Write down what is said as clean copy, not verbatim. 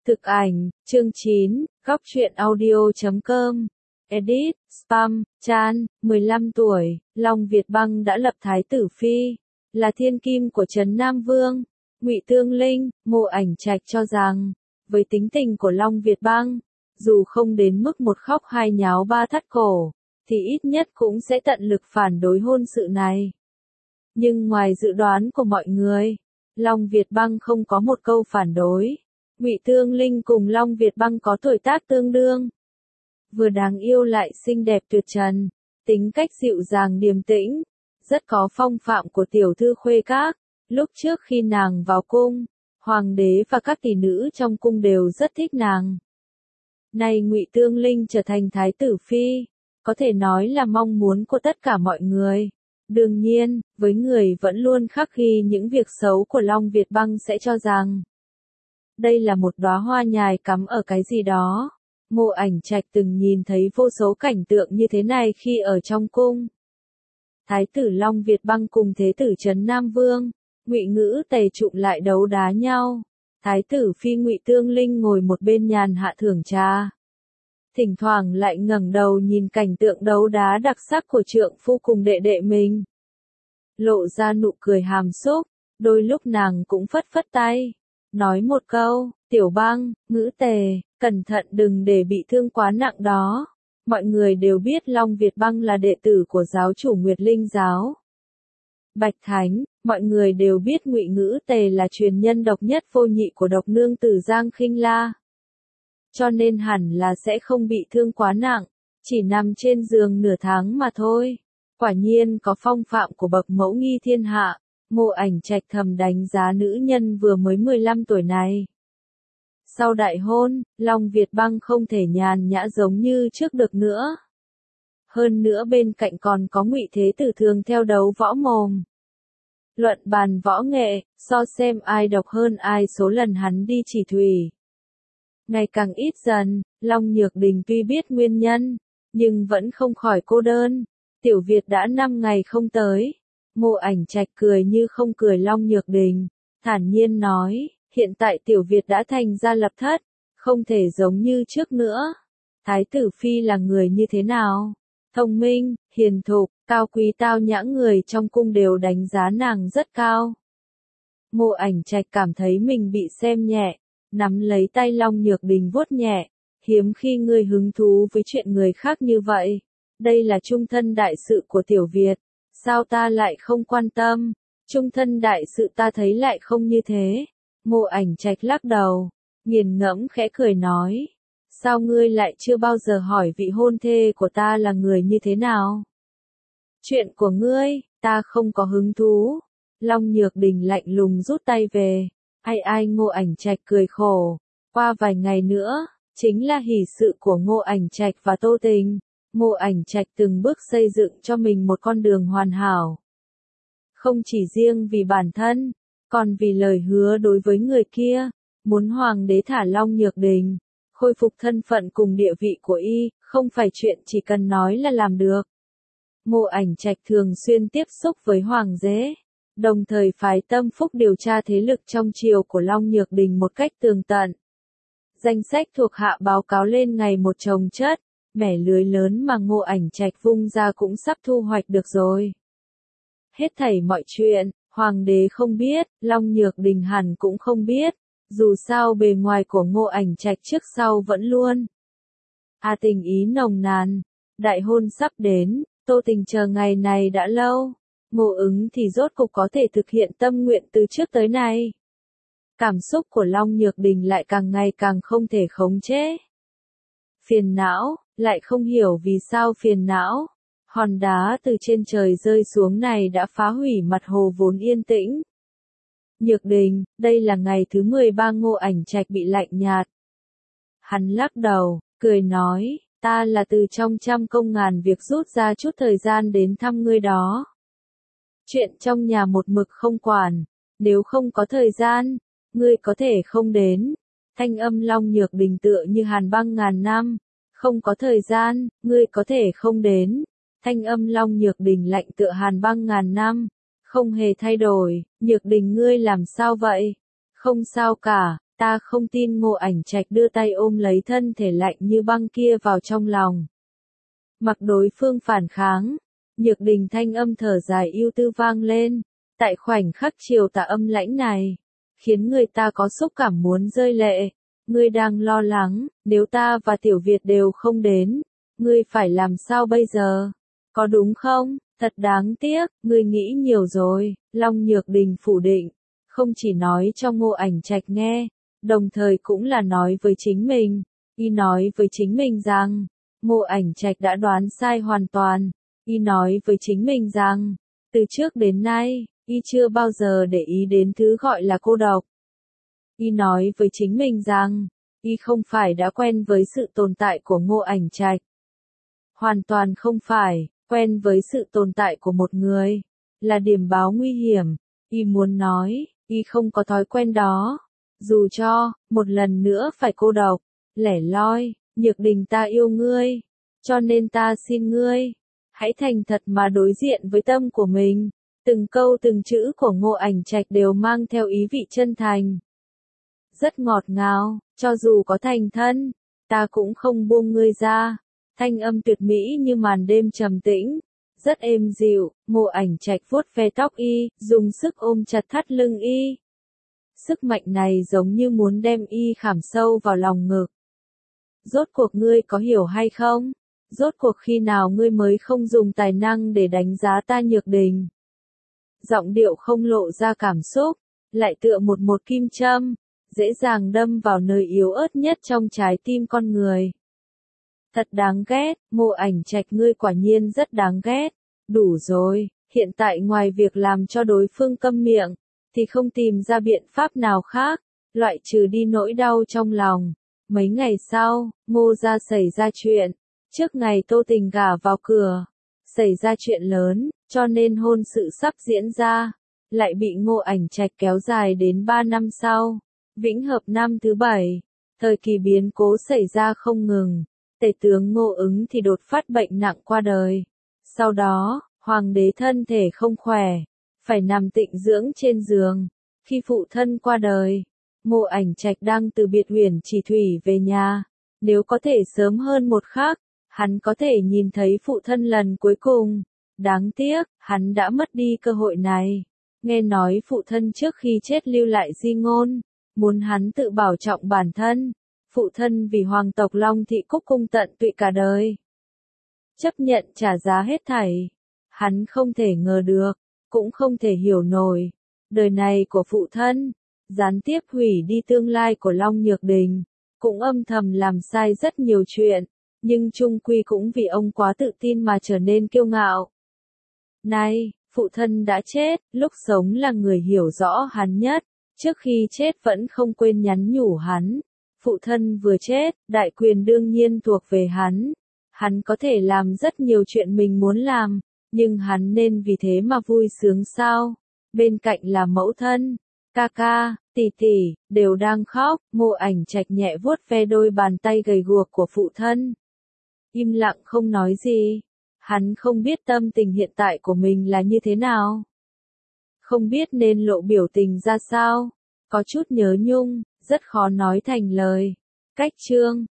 Thực ảnh, chương 9, góc truyện audio.com. Edit, spam, Chan, 15 tuổi, Long Việt Băng đã lập Thái tử Phi, là thiên kim của Trấn Nam Vương. Ngụy Tương Linh, Ngô Ảnh Trạch cho rằng, với tính tình của Long Việt Băng, dù không đến mức một khóc hai nháo ba thắt cổ, thì ít nhất cũng sẽ tận lực phản đối hôn sự này. Nhưng ngoài dự đoán của mọi người, Long Việt Băng không có một câu phản đối. Ngụy Tương Linh cùng Long Việt Băng có tuổi tác tương đương, vừa đáng yêu lại xinh đẹp tuyệt trần, tính cách dịu dàng điềm tĩnh, rất có phong phạm của tiểu thư khuê các. Lúc trước khi nàng vào cung, hoàng đế và các tỷ nữ trong cung đều rất thích nàng. Nay Ngụy Tương Linh trở thành Thái tử Phi, có thể nói là mong muốn của tất cả mọi người. Đương nhiên, với người vẫn luôn khắc ghi những việc xấu của Long Việt Băng sẽ cho rằng đây là một đóa hoa nhài cắm ở cái gì đó. Ngô Ảnh Trạch từng nhìn thấy vô số cảnh tượng như thế này khi ở trong cung. Thái tử Long Việt Băng cùng Thế tử Trấn Nam Vương, Ngụy Ngữ Tề trụng lại đấu đá nhau. Thái tử Phi Ngụy Tương Linh ngồi một bên nhàn hạ thưởng trà. Thỉnh thoảng lại ngẩng đầu nhìn cảnh tượng đấu đá đặc sắc của trượng phu cùng đệ đệ mình. Lộ ra nụ cười hàm xúc, đôi lúc nàng cũng phất phất tay. Nói một câu, Tiểu Băng, Ngữ Tề, cẩn thận đừng để bị thương quá nặng đó. Mọi người đều biết Long Việt Băng là đệ tử của giáo chủ Nguyệt Linh giáo. Bạch Thánh, mọi người đều biết Ngụy Ngữ Tề là truyền nhân độc nhất vô nhị của độc nương tử Giang Khinh La. Cho nên hẳn là sẽ không bị thương quá nặng, chỉ nằm trên giường nửa tháng mà thôi. Quả nhiên có phong phạm của bậc mẫu nghi thiên hạ. Ngô Ảnh Trạch thầm đánh giá nữ nhân vừa mới 15 tuổi này. Sau đại hôn, Long Việt Băng không thể nhàn nhã giống như trước được nữa. Hơn nữa bên cạnh còn có Ngụy Thế Tử thường theo đấu võ mồm. Luận bàn võ nghệ, so xem ai độc hơn ai số lần hắn đi chỉ thủy. Ngày càng ít dần, Long Nhược Đình tuy biết nguyên nhân, nhưng vẫn không khỏi cô đơn. Tiểu Việt đã 5 ngày không tới. Ngô Ảnh Trạch cười như không cười Long Nhược Đình, thản nhiên nói, hiện tại Tiểu Việt đã thành gia lập thất, không thể giống như trước nữa. Thái tử Phi là người như thế nào? Thông minh, hiền thục, cao quý tao nhã, người trong cung đều đánh giá nàng rất cao. Ngô Ảnh Trạch cảm thấy mình bị xem nhẹ, nắm lấy tay Long Nhược Đình vuốt nhẹ, hiếm khi ngươi hứng thú với chuyện người khác như vậy. Đây là trung thân đại sự của Tiểu Việt. Sao ta lại không quan tâm? Trung thân đại sự ta thấy lại không như thế. Ngô Ảnh Trạch lắc đầu, nghiền ngẫm khẽ cười nói. Sao ngươi lại chưa bao giờ hỏi vị hôn thê của ta là người như thế nào? Chuyện của ngươi, ta không có hứng thú. Long Nhược Đình lạnh lùng rút tay về. Ai Ngô Ảnh Trạch cười khổ. Qua vài ngày nữa, chính là hỷ sự của Ngô Ảnh Trạch và Tô Tình. Ngô Ảnh Trạch từng bước xây dựng cho mình một con đường hoàn hảo. Không chỉ riêng vì bản thân, còn vì lời hứa đối với người kia, muốn hoàng đế thả Long Nhược Đình, khôi phục thân phận cùng địa vị của y, không phải chuyện chỉ cần nói là làm được. Ngô Ảnh Trạch thường xuyên tiếp xúc với hoàng đế, đồng thời phái tâm phúc điều tra thế lực trong triều của Long Nhược Đình một cách tường tận. Danh sách thuộc hạ báo cáo lên ngày một chồng chất. Mẻ lưới lớn mà Ngô Ảnh Trạch vung ra cũng sắp thu hoạch được rồi. Hết thảy mọi chuyện, hoàng đế không biết, Long Nhược Đình hẳn cũng không biết, dù sao bề ngoài của Ngô Ảnh Trạch trước sau vẫn luôn. Tình ý nồng nàn, đại hôn sắp đến, Tô Tình chờ ngày này đã lâu, Ngô Ứng thì rốt cục có thể thực hiện tâm nguyện từ trước tới nay. Cảm xúc của Long Nhược Đình lại càng ngày càng không thể khống chế. Phiền não, lại không hiểu vì sao phiền não. Hòn đá từ trên trời rơi xuống này đã phá hủy mặt hồ vốn yên tĩnh. Nhược Đình, đây là ngày thứ 13 Ngô Ảnh Trạch bị lạnh nhạt. Hắn lắc đầu, cười nói, ta là từ trong trăm công ngàn việc rút ra chút thời gian đến thăm ngươi đó. Chuyện trong nhà một mực không quản, nếu không có thời gian, ngươi có thể không đến. Thanh âm Long Nhược Đình tựa như hàn băng ngàn năm. Không có thời gian, ngươi có thể không đến. Thanh âm Long Nhược Đình lạnh tựa hàn băng ngàn năm. Không hề thay đổi. Nhược Đình ngươi làm sao vậy? Không sao cả. Ta không tin. Ngô Ảnh Trạch đưa tay ôm lấy thân thể lạnh như băng kia vào trong lòng. Mặc đối phương phản kháng, Nhược Đình thanh âm thở dài ưu tư vang lên, tại khoảnh khắc chiều tà âm lãnh này, khiến người ta có xúc cảm muốn rơi lệ. Ngươi đang lo lắng, nếu ta và Tiểu Việt đều không đến, ngươi phải làm sao bây giờ? Có đúng không? Thật đáng tiếc, ngươi nghĩ nhiều rồi. Long Nhược Đình phủ định, không chỉ nói cho Ngô Ảnh Trạch nghe, đồng thời cũng là nói với chính mình. Y nói với chính mình rằng, Ngô Ảnh Trạch đã đoán sai hoàn toàn. Y nói với chính mình rằng, từ trước đến nay, Y chưa bao giờ để ý đến thứ gọi là cô độc. Y nói với chính mình rằng, Y không phải đã quen với sự tồn tại của Ngô Ảnh Trạch. Hoàn toàn không phải, quen với sự tồn tại của một người, là điểm báo nguy hiểm. Y muốn nói, Y không có thói quen đó. Dù cho, một lần nữa phải cô độc, lẻ loi, Nhược Đình ta yêu ngươi, cho nên ta xin ngươi, hãy thành thật mà đối diện với tâm của mình. Từng câu từng chữ của Ngô Ảnh Trạch đều mang theo ý vị chân thành. Rất ngọt ngào, cho dù có thành thân, ta cũng không buông ngươi ra. Thanh âm tuyệt mỹ như màn đêm trầm tĩnh, rất êm dịu. Ngô Ảnh Trạch vuốt ve tóc Y, dùng sức ôm chặt thắt lưng Y. Sức mạnh này giống như muốn đem Y khảm sâu vào lòng ngực. Rốt cuộc ngươi có hiểu hay không? Rốt cuộc khi nào ngươi mới không dùng tài năng để đánh giá ta? Nhược Đình. Giọng điệu không lộ ra cảm xúc, lại tựa một kim châm, dễ dàng đâm vào nơi yếu ớt nhất trong trái tim con người. Thật đáng ghét, Ngô Ảnh Trạch ngươi quả nhiên rất đáng ghét. Đủ rồi, hiện tại ngoài việc làm cho đối phương câm miệng, thì không tìm ra biện pháp nào khác, loại trừ đi nỗi đau trong lòng. Mấy ngày sau, Ngô gia xảy ra chuyện. Trước ngày Tô Tình gả vào cửa, xảy ra chuyện lớn, cho nên hôn sự sắp diễn ra, lại bị Ngô Ảnh Trạch kéo dài đến 3 năm sau. Vĩnh Hợp năm thứ 7, thời kỳ biến cố xảy ra không ngừng. Tể tướng Ngô Ứng thì đột phát bệnh nặng qua đời. Sau đó, hoàng đế thân thể không khỏe, phải nằm tịnh dưỡng trên giường. Khi phụ thân qua đời, Ngô Ảnh Trạch đang từ Biệt Uyển Chỉ Thủy về nhà. Nếu có thể sớm hơn một khắc, hắn có thể nhìn thấy phụ thân lần cuối cùng. Đáng tiếc, hắn đã mất đi cơ hội này. Nghe nói phụ thân trước khi chết lưu lại di ngôn, muốn hắn tự bảo trọng bản thân. Phụ thân vì hoàng tộc Long Thị Cúc cung tận tụy cả đời, chấp nhận trả giá hết thảy. Hắn không thể ngờ được, cũng không thể hiểu nổi. Đời này của phụ thân, gián tiếp hủy đi tương lai của Long Nhược Đình, cũng âm thầm làm sai rất nhiều chuyện, nhưng chung quy cũng vì ông quá tự tin mà trở nên kiêu ngạo. Nay, phụ thân đã chết, lúc sống là người hiểu rõ hắn nhất, trước khi chết vẫn không quên nhắn nhủ hắn. Phụ thân vừa chết, đại quyền đương nhiên thuộc về hắn. Hắn có thể làm rất nhiều chuyện mình muốn làm, nhưng hắn nên vì thế mà vui sướng sao? Bên cạnh là mẫu thân, ca ca, tỷ tỷ, đều đang khóc. Ngô Ảnh Trạch nhẹ vuốt ve đôi bàn tay gầy guộc của phụ thân. Im lặng không nói gì. Hắn không biết tâm tình hiện tại của mình là như thế nào. Không biết nên lộ biểu tình ra sao. Có chút nhớ nhung, rất khó nói thành lời. Cách chương